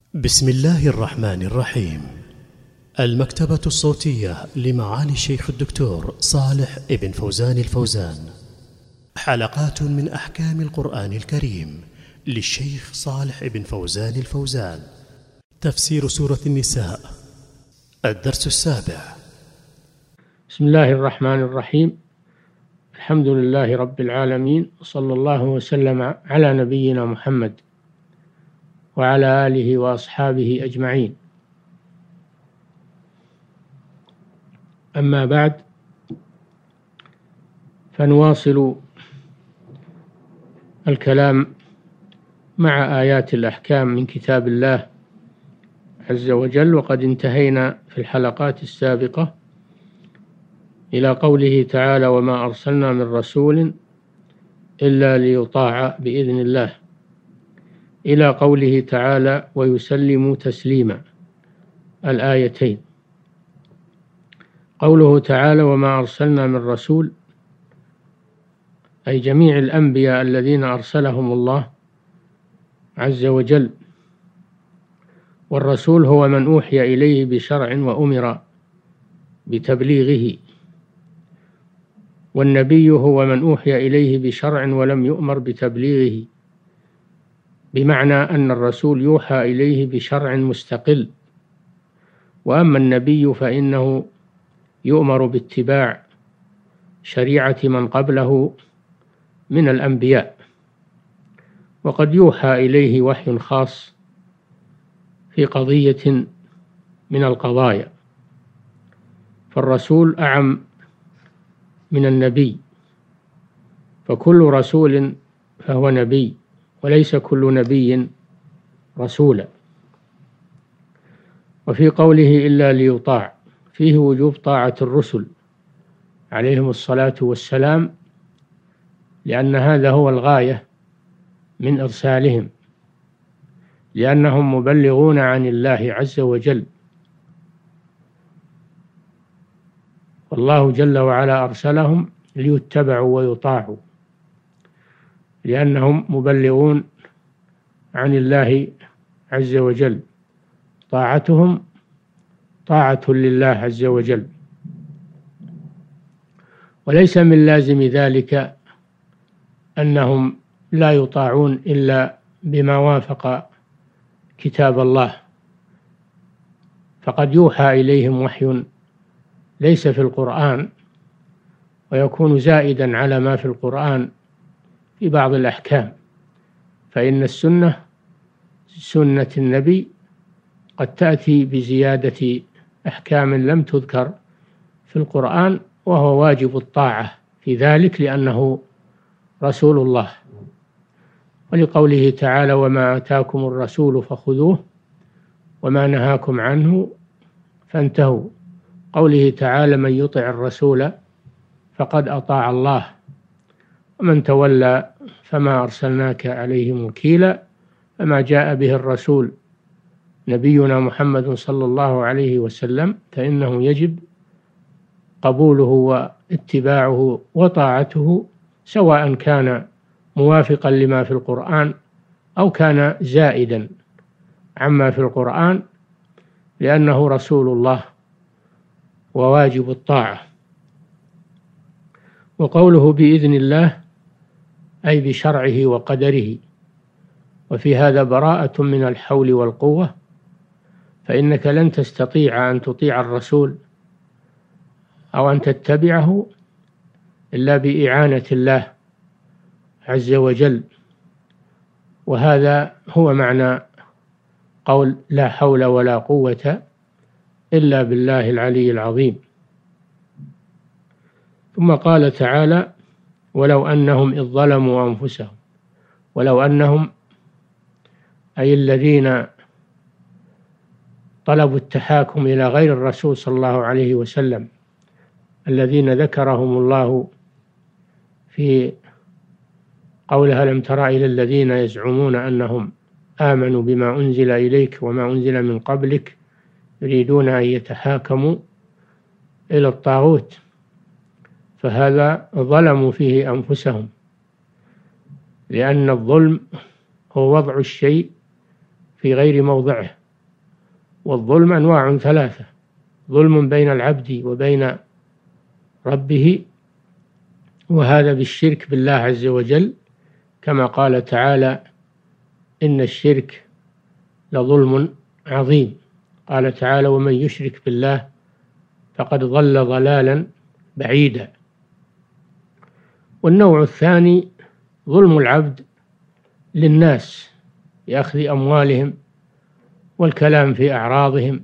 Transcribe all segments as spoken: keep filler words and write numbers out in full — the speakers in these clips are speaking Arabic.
بسم الله الرحمن الرحيم. المكتبة الصوتية لمعالي الشيخ الدكتور صالح ابن فوزان الفوزان، حلقات من أحكام القرآن الكريم للشيخ صالح ابن فوزان الفوزان. تفسير سورة النساء، الدرس السابع. بسم الله الرحمن الرحيم. الحمد لله رب العالمين، صلى الله وسلم على نبينا محمد وعلى آله وأصحابه أجمعين. أما بعد، فنواصل الكلام مع آيات الأحكام من كتاب الله عز وجل، وقد انتهينا في الحلقات السابقة إلى قوله تعالى: وما أرسلنا من رسول إلا ليطاع بإذن الله، إلى قوله تعالى: ويسلموا تسليما، الآيتين. قوله تعالى: وما أرسلنا من رسول، أي جميع الأنبياء الذين أرسلهم الله عز وجل. والرسول هو من أوحي إليه بشرع وأمر بتبليغه، والنبي هو من أوحي إليه بشرع ولم يؤمر بتبليغه، بمعنى أن الرسول يوحى إليه بشرع مستقل، وأما النبي فإنه يؤمر باتباع شريعة من قبله من الأنبياء، وقد يوحى إليه وحي خاص في قضية من القضايا، فالرسول أعم من النبي، فكل رسول فهو نبي، وليس كل نبي رسولا. وفي قوله إلا ليطاع فيه وجوب طاعة الرسل عليهم الصلاة والسلام، لأن هذا هو الغاية من إرسالهم، لأنهم مبلغون عن الله عز وجل، والله جل وعلا أرسلهم ليتبعوا ويطاعوا، لأنهم مبلغون عن الله عز وجل، طاعتهم طاعة لله عز وجل. وليس من لازم ذلك أنهم لا يطاعون إلا بما وافق كتاب الله، فقد يوحى إليهم وحي ليس في القرآن، ويكون زائدا على ما في القرآن في بعض الأحكام، فإن السنة سنة النبي قد تأتي بزيادة أحكام لم تذكر في القرآن، وهو واجب الطاعة في ذلك لأنه رسول الله. ولقوله تعالى: وما آتاكم الرسول فخذوه وما نهاكم عنه فانتهوا. قوله تعالى: من يطع الرسول فقد أطاع الله ومن تولى فما أرسلناك عليهم وكيلا. فما جاء به الرسول نبينا محمد صلى الله عليه وسلم فإنه يجب قبوله واتباعه وطاعته، سواء كان موافقا لما في القرآن أو كان زائدا عما في القرآن، لأنه رسول الله وواجب الطاعة. وقوله بإذن الله أي بشرعه وقدره، وفي هذا براءة من الحول والقوة، فإنك لن تستطيع أن تطيع الرسول أو أن تتبعه إلا بإعانة الله عز وجل، وهذا هو معنى قول لا حول ولا قوة إلا بالله العلي العظيم. ثم قال تعالى: ولو أنهم إذ ظلموا أنفسهم. ولو أنهم أي الذين طلبوا التحاكم إلى غير الرسول صلى الله عليه وسلم، الذين ذكرهم الله في قولها: لم تر إلى الذين يزعمون أنهم آمنوا بما أنزل إليك وما أنزل من قبلك يريدون أن يتحاكموا إلى الطاغوت، فهذا ظلموا فيه أنفسهم، لأن الظلم هو وضع الشيء في غير موضعه، والظلم أنواع ثلاثة: ظلم بين العبد وبين ربه، وهذا بالشرك بالله عز وجل، كما قال تعالى: إن الشرك لظلم عظيم. قال تعالى: ومن يشرك بالله فقد ضل ضلالا بعيدا. والنوع الثاني ظلم العبد للناس بأخذ أموالهم والكلام في أعراضهم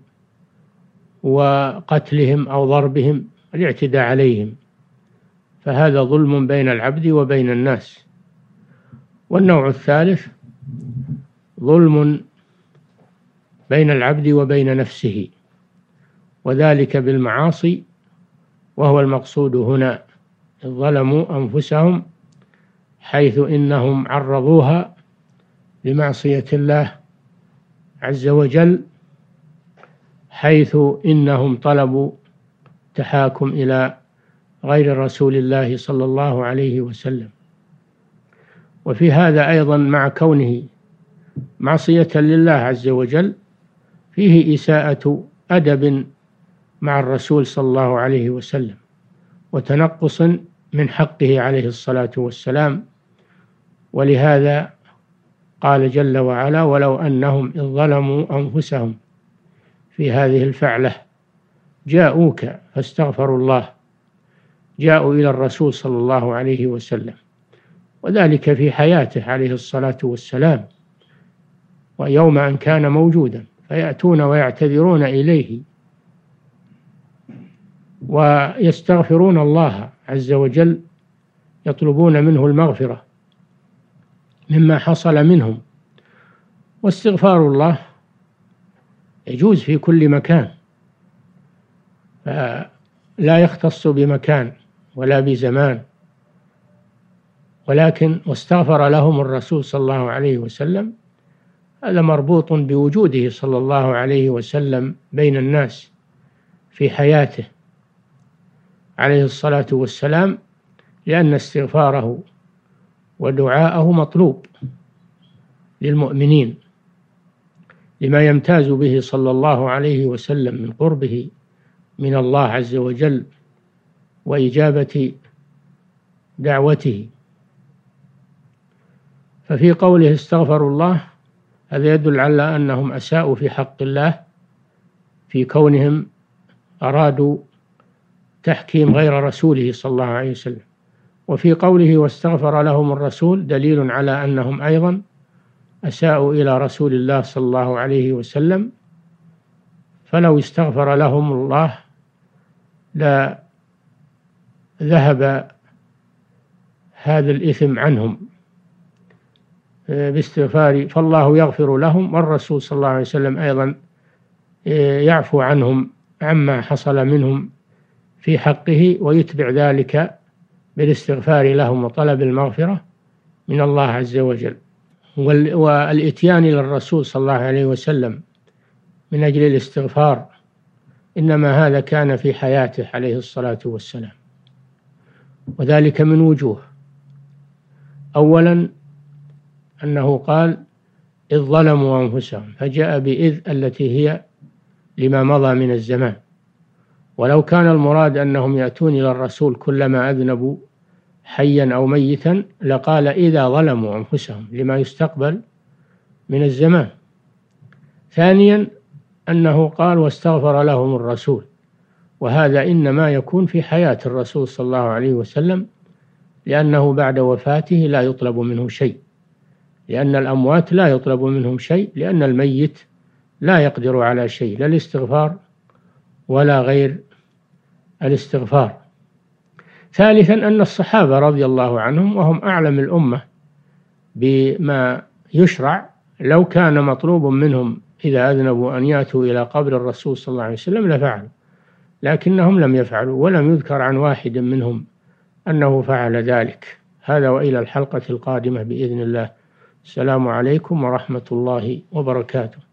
وقتلهم أو ضربهم والاعتداء عليهم، فهذا ظلم بين العبد وبين الناس. والنوع الثالث ظلم بين العبد وبين نفسه، وذلك بالمعاصي، وهو المقصود هنا: ظلموا أنفسهم حيث إنهم عرضوها لمعصية الله عز وجل، حيث إنهم طلبوا تحاكم إلى غير رسول الله صلى الله عليه وسلم. وفي هذا أيضا مع كونه معصية لله عز وجل فيه إساءة أدب مع الرسول صلى الله عليه وسلم، وتنقص من حقه عليه الصلاة والسلام. ولهذا قال جل وعلا: ولو أنهم إذ ظلموا أنفسهم في هذه الفعلة جاءوك فاستغفروا الله، جاءوا إلى الرسول صلى الله عليه وسلم، وذلك في حياته عليه الصلاة والسلام، ويوم أن كان موجودا، فيأتون ويعتذرون إليه ويستغفرون الله عز وجل، يطلبون منه المغفرة مما حصل منهم. واستغفار الله يجوز في كل مكان، فلا يختص بمكان ولا بزمان، ولكن واستغفر لهم الرسول صلى الله عليه وسلم، هذا مربوط بوجوده صلى الله عليه وسلم بين الناس في حياته عليه الصلاة والسلام، لأن استغفاره ودعاءه مطلوب للمؤمنين، لما يمتاز به صلى الله عليه وسلم من قربه من الله عز وجل وإجابة دعوته. ففي قوله استغفروا الله هذا يدل على أنهم أساءوا في حق الله في كونهم أرادوا تحكيم غير رسوله صلى الله عليه وسلم. وفي قوله واستغفر لهم الرسول دليل على أنهم أيضا أساءوا إلى رسول الله صلى الله عليه وسلم، فلو استغفر لهم الله لا ذهب هذا الإثم عنهم باستغفار، فالله يغفر لهم، والرسول صلى الله عليه وسلم أيضا يعفو عنهم عما حصل منهم في حقه، ويتبع ذلك بالاستغفار لهم وطلب المغفرة من الله عز وجل. والإتيان للرسول صلى الله عليه وسلم من أجل الاستغفار إنما هذا كان في حياته عليه الصلاة والسلام، وذلك من وجوه: أولا أنه قال إذ ظلموا أنفسهم، فجاء بإذ التي هي لما مضى من الزمان. ولو كان المراد أنهم يأتون إلى الرسول كلما أذنبوا حيا أو ميتا لقال إذا ظلموا أنفسهم لما يستقبل من الزمان. ثانيا أنه قال واستغفر لهم الرسول، وهذا إنما يكون في حياة الرسول صلى الله عليه وسلم، لأنه بعد وفاته لا يطلب منه شيء، لأن الأموات لا يطلب منهم شيء، لأن الميت لا يقدر على شيء، لا الاستغفار ولا غير الاستغفار. ثالثا أن الصحابة رضي الله عنهم وهم أعلم الأمة بما يشرع، لو كان مطلوب منهم إذا أذنبوا أن يأتوا إلى قبر الرسول صلى الله عليه وسلم لفعلوا، لكنهم لم يفعلوا، ولم يذكر عن واحد منهم أنه فعل ذلك. هذا وإلى الحلقة القادمة بإذن الله. السلام عليكم ورحمة الله وبركاته.